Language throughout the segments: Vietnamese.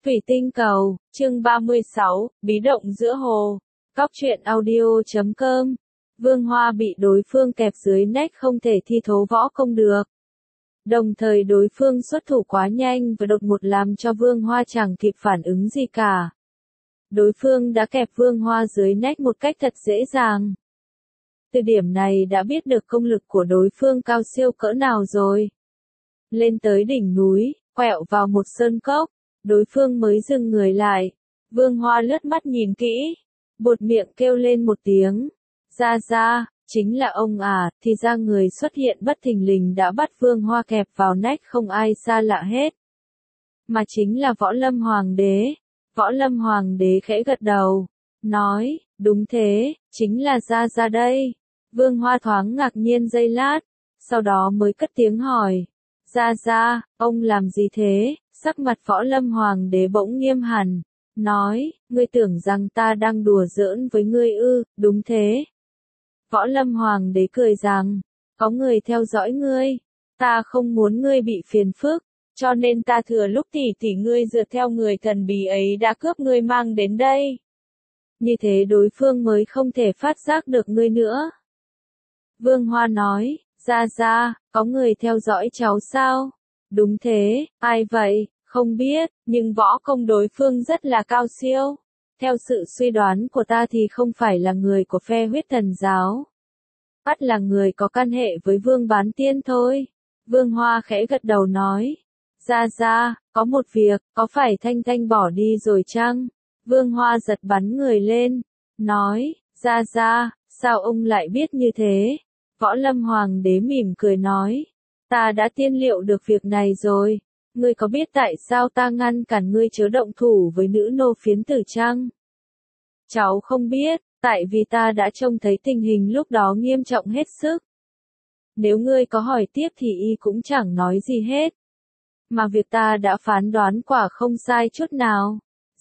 Thủy tinh cầu, chương 36, bí động giữa hồ. Cóc truyện audio.com. Vương Hoa bị đối phương kẹp dưới nách không thể thi thố võ công được. Đồng thời đối phương xuất thủ quá nhanh và đột ngột làm cho Vương Hoa chẳng kịp phản ứng gì cả. Đối phương đã kẹp Vương Hoa dưới nách một cách thật dễ dàng. Từ điểm này đã biết được công lực của đối phương cao siêu cỡ nào rồi. Lên tới đỉnh núi, quẹo vào một sơn cốc, đối phương mới dừng người lại. Vương Hoa lướt mắt nhìn kỹ, buột miệng kêu lên một tiếng. Ra, chính là ông à, thì ra người xuất hiện bất thình lình đã bắt Vương Hoa kẹp vào nách không ai xa lạ hết. Mà chính là Võ Lâm Hoàng đế. Võ Lâm Hoàng đế khẽ gật đầu, nói, đúng thế, chính là ra đây. Vương Hoa thoáng ngạc nhiên giây lát, sau đó mới cất tiếng hỏi. Ra, ông làm gì thế? Sắc mặt Võ Lâm Hoàng đế bỗng nghiêm hẳn, nói, ngươi tưởng rằng ta đang đùa giỡn với ngươi ư? Đúng thế. Võ Lâm Hoàng đế cười rằng, có người theo dõi ngươi, ta không muốn ngươi bị phiền phức, cho nên ta thừa lúc tỷ ngươi rượt theo người thần bí ấy đã cướp ngươi mang đến đây. Như thế đối phương mới không thể phát giác được ngươi nữa. Vương Hoa nói, ra, có người theo dõi cháu sao? Đúng thế, ai vậy? Không biết, nhưng võ công đối phương rất là cao siêu. Theo sự suy đoán của ta thì không phải là người của phe Huyết Thần giáo. Ắt là người có căn hệ với Vương Bán Tiên thôi. Vương Hoa khẽ gật đầu nói. Ra, có một việc, có phải Thanh bỏ đi rồi chăng? Vương Hoa giật bắn người lên, nói, ra, sao ông lại biết như thế? Võ Lâm Hoàng đế mỉm cười nói, ta đã tiên liệu được việc này rồi. Ngươi có biết tại sao ta ngăn cản ngươi chớ động thủ với nữ nô phiến tử chăng? Cháu không biết, tại vì ta đã trông thấy tình hình lúc đó nghiêm trọng hết sức. Nếu ngươi có hỏi tiếp thì y cũng chẳng nói gì hết. Mà việc ta đã phán đoán quả không sai chút nào.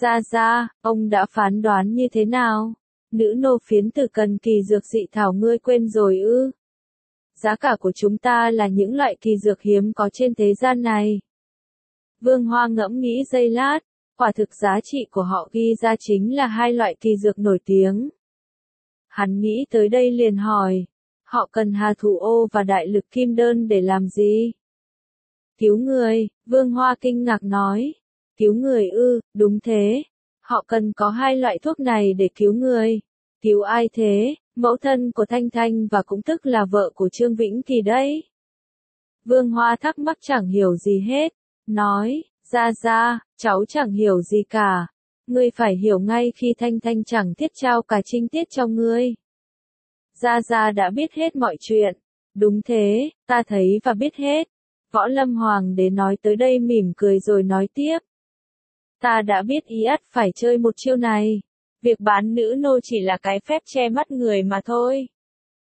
Ra, ông đã phán đoán như thế nào? Nữ nô phiến tử cần kỳ dược dị thảo ngươi quên rồi ư? Giá cả của chúng ta là những loại kỳ dược hiếm có trên thế gian này. Vương Hoa ngẫm nghĩ giây lát, quả thực giá trị của họ ghi ra chính là hai loại kỳ dược nổi tiếng. Hắn nghĩ tới đây liền hỏi, họ cần Hà Thủ Ô và Đại Lực Kim Đơn để làm gì? Cứu người, Vương Hoa kinh ngạc nói. Cứu người ư? Đúng thế. Họ cần có hai loại thuốc này để cứu người. Cứu ai thế? Mẫu thân của Thanh và cũng tức là vợ của Trương Vĩnh Kỳ đấy. Vương Hoa thắc mắc chẳng hiểu gì hết. Nói, ra, cháu chẳng hiểu gì cả. Ngươi phải hiểu ngay khi Thanh chẳng thiết trao cả trinh tiết cho ngươi. Ra đã biết hết mọi chuyện. Đúng thế, ta thấy và biết hết. Võ Lâm Hoàng đế nói tới đây mỉm cười rồi nói tiếp. Ta đã biết ý ắt phải chơi một chiêu này. Việc bán nữ nô chỉ là cái phép che mắt người mà thôi.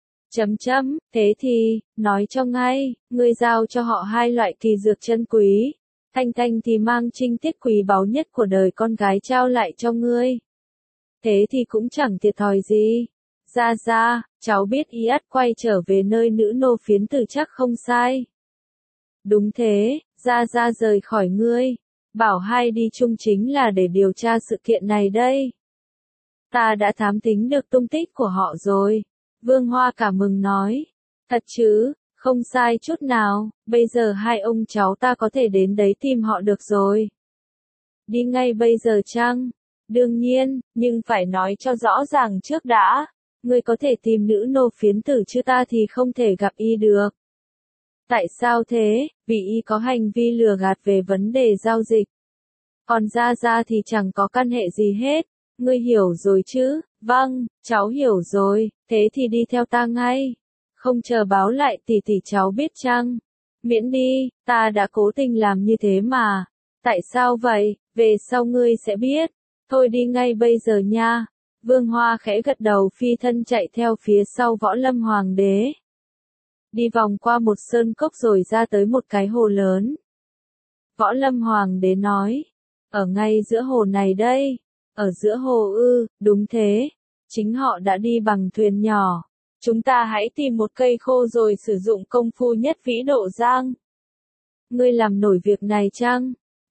Thế thì, nói cho ngay, ngươi giao cho họ hai loại kỳ dược chân quý. Thanh thì mang trinh tiết quý báu nhất của đời con gái trao lại cho ngươi. Thế thì cũng chẳng thiệt thòi gì. Ra, cháu biết ý ắt quay trở về nơi nữ nô phiến tử chắc không sai. Đúng thế, ra rời khỏi ngươi. Bảo hai đi chung chính là để điều tra sự kiện này đây. Ta đã thám tính được tung tích của họ rồi. Vương Hoa cảm mừng nói. Thật chứ, không sai chút nào, bây giờ hai ông cháu ta có thể đến đấy tìm họ được rồi. Đi ngay bây giờ chăng? Đương nhiên, nhưng phải nói cho rõ ràng trước đã. Ngươi có thể tìm nữ nô phiến tử chứ ta thì không thể gặp y được. Tại sao thế? Vì y có hành vi lừa gạt về vấn đề giao dịch. Còn ra thì chẳng có căn hệ gì hết. Ngươi hiểu rồi chứ? Vâng, cháu hiểu rồi, thế thì đi theo ta ngay. Không chờ báo lại tỷ cháu biết chăng? Miễn đi, ta đã cố tình làm như thế mà. Tại sao vậy? Về sau ngươi sẽ biết. Thôi đi ngay bây giờ nha. Vương Hoa khẽ gật đầu phi thân chạy theo phía sau Võ Lâm Hoàng đế. Đi vòng qua một sơn cốc rồi ra tới một cái hồ lớn. Võ Lâm Hoàng đế nói, ở ngay giữa hồ này đây. Ở giữa hồ ư? Đúng thế. Chính họ đã đi bằng thuyền nhỏ. Chúng ta hãy tìm một cây khô rồi sử dụng công phu nhất vĩ độ giang. Ngươi làm nổi việc này chăng?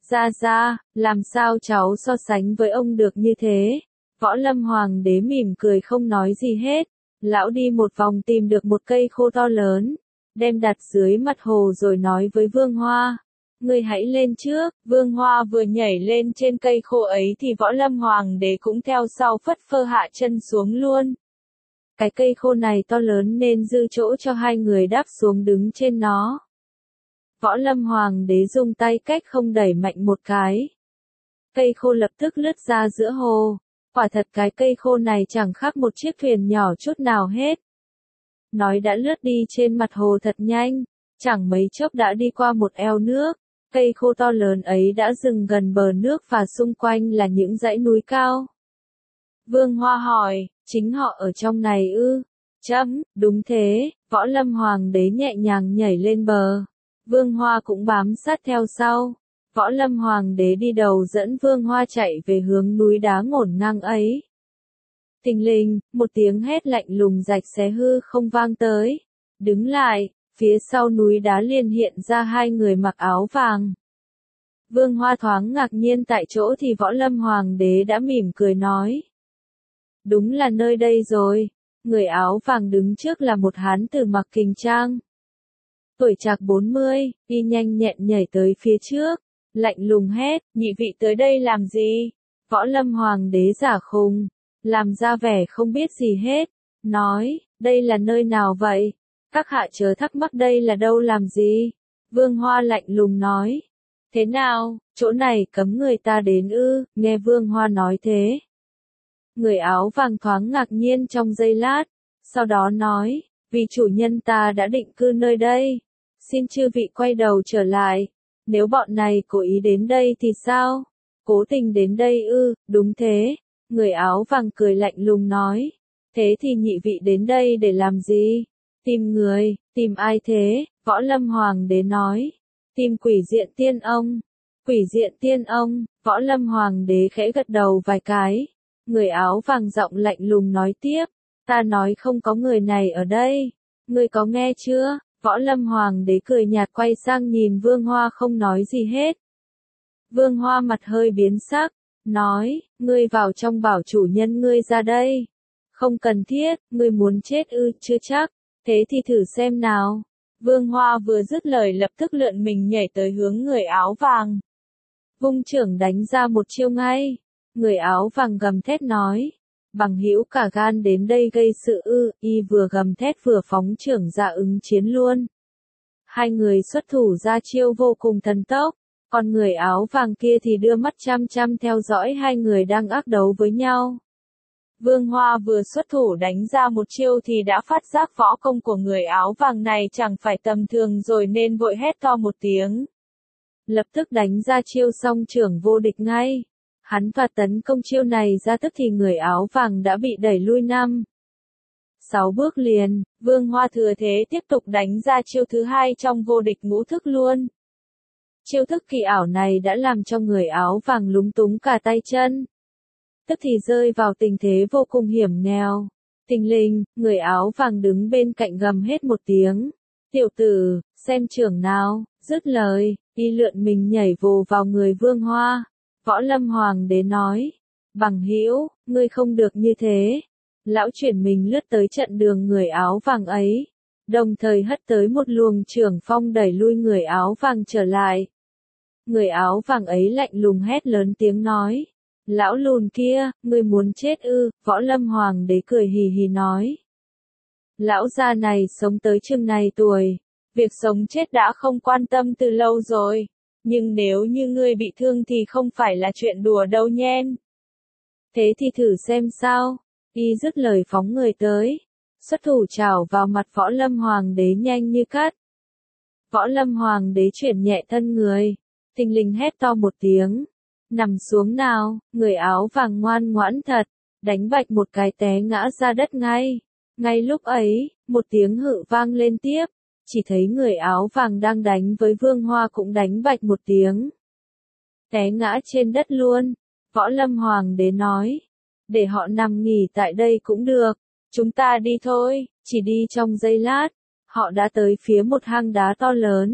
Ra, làm sao cháu so sánh với ông được như thế? Võ Lâm Hoàng đế mỉm cười không nói gì hết. Lão đi một vòng tìm được một cây khô to lớn, đem đặt dưới mặt hồ rồi nói với Vương Hoa. Ngươi hãy lên trước. Vương Hoa vừa nhảy lên trên cây khô ấy thì Võ Lâm Hoàng đế cũng theo sau phất phơ hạ chân xuống luôn. Cái cây khô này to lớn nên dư chỗ cho hai người đáp xuống đứng trên nó. Võ Lâm Hoàng đế dùng tay cách không đẩy mạnh một cái. Cây khô lập tức lướt ra giữa hồ. Quả thật cái cây khô này chẳng khác một chiếc thuyền nhỏ chút nào hết. Nói đã lướt đi trên mặt hồ thật nhanh, chẳng mấy chốc đã đi qua một eo nước. Cây khô to lớn ấy đã dừng gần bờ nước và xung quanh là những dãy núi cao. Vương Hoa hỏi, chính họ ở trong này ư? Đúng thế. Võ Lâm Hoàng đế nhẹ nhàng nhảy lên bờ. Vương Hoa cũng bám sát theo sau. Võ Lâm Hoàng đế đi đầu dẫn Vương Hoa chạy về hướng núi đá ngổn ngang ấy. Thình lình, một tiếng hét lạnh lùng rạch xé hư không vang tới. Đứng lại, phía sau núi đá liền hiện ra hai người mặc áo vàng. Vương Hoa thoáng ngạc nhiên tại chỗ thì Võ Lâm Hoàng đế đã mỉm cười nói. Đúng là nơi đây rồi. Người áo vàng đứng trước là một hán tử mặc kình trang. Tuổi trạc 40, y nhanh nhẹn nhảy tới phía trước. Lạnh lùng hét, nhị vị tới đây làm gì? Võ Lâm Hoàng đế giả khùng, làm ra vẻ không biết gì hết, nói, đây là nơi nào vậy? Các hạ chớ thắc mắc đây là đâu làm gì? Vương Hoa lạnh lùng nói, thế nào, chỗ này cấm người ta đến ư? Nghe Vương Hoa nói thế. Người áo vàng thoáng ngạc nhiên trong giây lát, sau đó nói, vì chủ nhân ta đã định cư nơi đây, xin chư vị quay đầu trở lại. Nếu bọn này cố ý đến đây thì sao? Cố tình đến đây ư? Đúng thế. Người áo vàng cười lạnh lùng nói. Thế thì nhị vị đến đây để làm gì? Tìm người. Tìm ai thế? Võ Lâm Hoàng đế nói. Tìm Quỷ Diện Tiên Ông. Quỷ Diện Tiên Ông. Võ Lâm Hoàng đế khẽ gật đầu vài cái. Người áo vàng giọng lạnh lùng nói tiếp. Ta nói không có người này ở đây. Ngươi có nghe chưa? Võ Lâm Hoàng đế cười nhạt quay sang nhìn Vương Hoa không nói gì hết. Vương Hoa mặt hơi biến sắc, nói, ngươi vào trong bảo chủ nhân ngươi ra đây. Không cần thiết, ngươi muốn chết ư? Chưa chắc, thế thì thử xem nào. Vương Hoa vừa dứt lời lập tức lượn mình nhảy tới hướng người áo vàng. Vung chưởng đánh ra một chiêu ngay. Người áo vàng gầm thét nói. Bằng hữu cả gan đến đây gây sự ư? Y vừa gầm thét vừa phóng chưởng ra ứng chiến luôn. Hai người xuất thủ ra chiêu vô cùng thần tốc, còn người áo vàng kia thì đưa mắt chăm chăm theo dõi hai người đang ác đấu với nhau. Vương Hoa vừa xuất thủ đánh ra một chiêu thì đã phát giác võ công của người áo vàng này chẳng phải tầm thường rồi nên vội hét to một tiếng. Lập tức đánh ra chiêu song chưởng vô địch ngay. Hắn và tấn công chiêu này ra tức thì người áo vàng đã bị đẩy lui 6 bước liền. Vương Hoa thừa thế tiếp tục đánh ra chiêu thứ hai trong vô địch ngũ thức luôn. Chiêu thức kỳ ảo này đã làm cho người áo vàng lúng túng cả tay chân. Tức thì rơi vào tình thế vô cùng hiểm nghèo. Thình lình, người áo vàng đứng bên cạnh gầm hết một tiếng. Tiểu tử, xem chưởng nào. Dứt lời, y lượn mình nhảy vồ vào người Vương Hoa. Võ Lâm Hoàng đế nói, bằng hữu, ngươi không được như thế. Lão chuyển mình lướt tới trận đường người áo vàng ấy, đồng thời hất tới một luồng chưởng phong đẩy lui người áo vàng trở lại. Người áo vàng ấy lạnh lùng hét lớn tiếng nói, lão lùn kia, ngươi muốn chết ư? Võ Lâm Hoàng đế cười hì hì nói. Lão già này sống tới chừng này tuổi, việc sống chết đã không quan tâm từ lâu rồi. Nhưng nếu như ngươi bị thương thì không phải là chuyện đùa đâu nhen. Thế thì thử xem sao. Y dứt lời phóng người tới. Xuất thủ chảo vào mặt Võ Lâm Hoàng đế nhanh như cắt. Võ Lâm Hoàng đế chuyển nhẹ thân người. Thình lình hét to một tiếng. Nằm xuống nào, người áo vàng ngoan ngoãn thật. Đánh bạch một cái té ngã ra đất ngay. Ngay lúc ấy, một tiếng hự vang lên tiếp. Chỉ thấy người áo vàng đang đánh với Vương Hoa cũng đánh bạch một tiếng. Té ngã trên đất luôn. Võ Lâm Hoàng đế nói. Để họ nằm nghỉ tại đây cũng được. Chúng ta đi thôi. Chỉ đi trong giây lát. Họ đã tới phía một hang đá to lớn.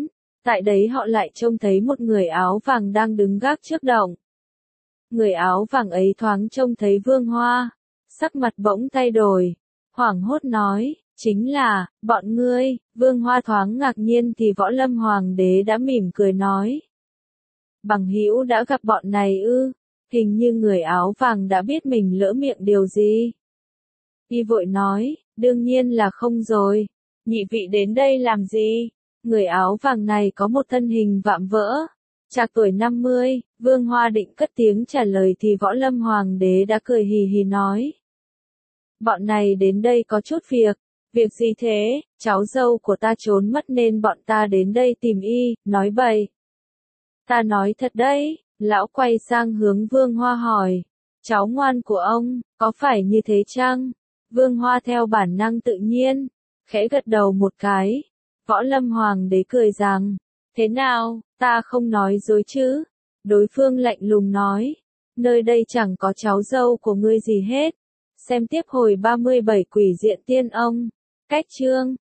Tại đấy họ lại trông thấy một người áo vàng đang đứng gác trước động. Người áo vàng ấy thoáng trông thấy Vương Hoa, sắc mặt bỗng thay đổi, hoảng hốt nói, chính là, bọn ngươi. Vương Hoa thoáng ngạc nhiên thì Võ Lâm Hoàng đế đã mỉm cười nói. Bằng hữu đã gặp bọn này ư? Hình như người áo vàng đã biết mình lỡ miệng điều gì. Y vội nói, đương nhiên là không rồi. Nhị vị đến đây làm gì? Người áo vàng này có một thân hình vạm vỡ, trạc tuổi 50, Vương Hoa định cất tiếng trả lời thì Võ Lâm Hoàng đế đã cười hì hì nói. Bọn này đến đây có chút việc. Việc gì thế? Cháu dâu của ta trốn mất nên bọn ta đến đây tìm y, nói bậy. Ta nói thật đấy, lão quay sang hướng Vương Hoa hỏi. Cháu ngoan của ông, có phải như thế chăng? Vương Hoa theo bản năng tự nhiên, khẽ gật đầu một cái. Võ Lâm Hoàng đế cười rằng, thế nào, ta không nói dối chứ? Đối phương lạnh lùng nói, nơi đây chẳng có cháu dâu của ngươi gì hết. Xem tiếp hồi 37 Quỷ Diện Tiên Ông. Cách chương